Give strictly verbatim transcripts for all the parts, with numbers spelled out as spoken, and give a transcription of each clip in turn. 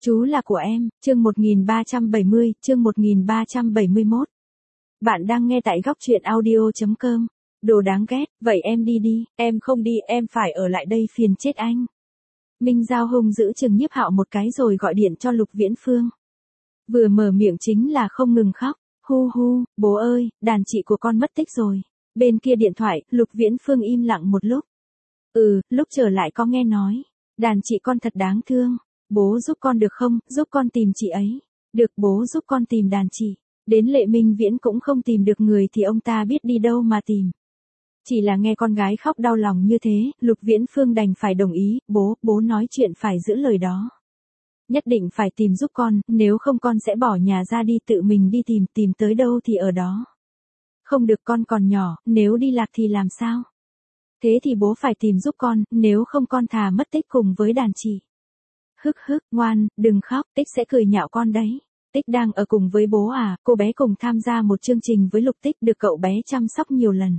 Chú là của em, chương một nghìn ba trăm bảy mươi, chương một nghìn ba trăm bảy mươi mốt. Bạn đang nghe tại góc truyện audio chấm com. Đồ đáng ghét, vậy em đi đi, em không đi, em phải ở lại đây phiền chết anh. Minh Giao hung giữ chừng Nhiếp Hạo một cái rồi gọi điện cho Lục Viễn Phương. Vừa mở miệng chính là không ngừng khóc, hu hu, bố ơi, đàn chị của con mất tích rồi. Bên kia điện thoại, Lục Viễn Phương im lặng một lúc. Ừ, lúc trở lại có nghe nói, đàn chị con thật đáng thương. Bố giúp con được không, giúp con tìm chị ấy. Được, bố giúp con tìm đàn chị. Đến Lệ Minh Viễn cũng không tìm được người thì ông ta biết đi đâu mà tìm. Chỉ là nghe con gái khóc đau lòng như thế, Lục Viễn Phương đành phải đồng ý, bố, bố nói chuyện phải giữ lời đó. Nhất định phải tìm giúp con, nếu không con sẽ bỏ nhà ra đi tự mình đi tìm, tìm tới đâu thì ở đó. Không được, con còn nhỏ, nếu đi lạc thì làm sao? Thế thì bố phải tìm giúp con, nếu không con thà mất tích cùng với đàn chị. Hức hức, ngoan, đừng khóc, Tích sẽ cười nhạo con đấy. Tích đang ở cùng với bố à, cô bé cùng tham gia một chương trình với Lục Tích được cậu bé chăm sóc nhiều lần.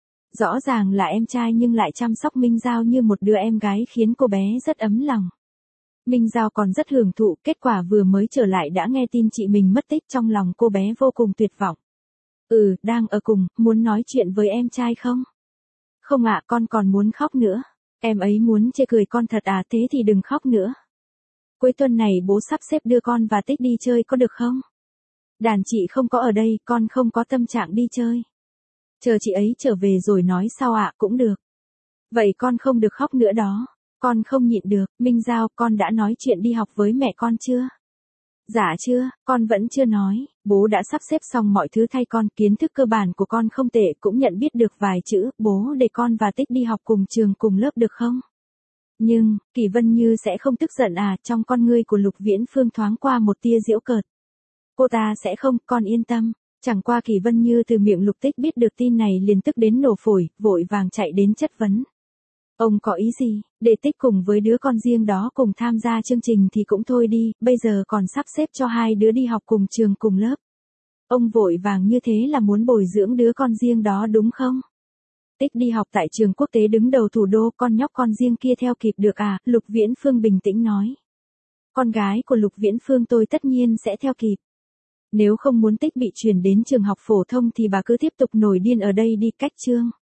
Rõ ràng là em trai nhưng lại chăm sóc Minh Giao như một đứa em gái khiến cô bé rất ấm lòng. Minh Giao còn rất hưởng thụ, kết quả vừa mới trở lại đã nghe tin chị mình mất tích, trong lòng cô bé vô cùng tuyệt vọng. Ừ, đang ở cùng, muốn nói chuyện với em trai không? Không ạ, con còn muốn khóc nữa. Em ấy muốn chê cười con thật à, thế thì đừng khóc nữa. Cuối tuần này bố sắp xếp đưa con và Tích đi chơi có được không? Đàn chị không có ở đây, con không có tâm trạng đi chơi. Chờ chị ấy trở về rồi nói sau ạ, cũng được. Vậy con không được khóc nữa đó. Con không nhịn được, Minh Giao, con đã nói chuyện đi học với mẹ con chưa? Dạ chưa, con vẫn chưa nói, bố đã sắp xếp xong mọi thứ thay con, kiến thức cơ bản của con không tệ, cũng nhận biết được vài chữ, bố để con và Tích đi học cùng trường cùng lớp được không? Nhưng, Kỳ Vân Như sẽ không tức giận à, trong con ngươi của Lục Viễn Phương thoáng qua một tia giễu cợt. Cô ta sẽ không, con yên tâm. Chẳng qua Kỳ Vân Như từ miệng Lục Tích biết được tin này liền tức đến nổ phổi, vội vàng chạy đến chất vấn. Ông có ý gì, để Tích cùng với đứa con riêng đó cùng tham gia chương trình thì cũng thôi đi, bây giờ còn sắp xếp cho hai đứa đi học cùng trường cùng lớp. Ông vội vàng như thế là muốn bồi dưỡng đứa con riêng đó đúng không? Tích đi học tại trường quốc tế đứng đầu thủ đô, con nhóc con riêng kia theo kịp được à, Lục Viễn Phương bình tĩnh nói. Con gái của Lục Viễn Phương tôi tất nhiên sẽ theo kịp. Nếu không muốn Tích bị chuyển đến trường học phổ thông thì bà cứ tiếp tục nổi điên ở đây đi, cách chương.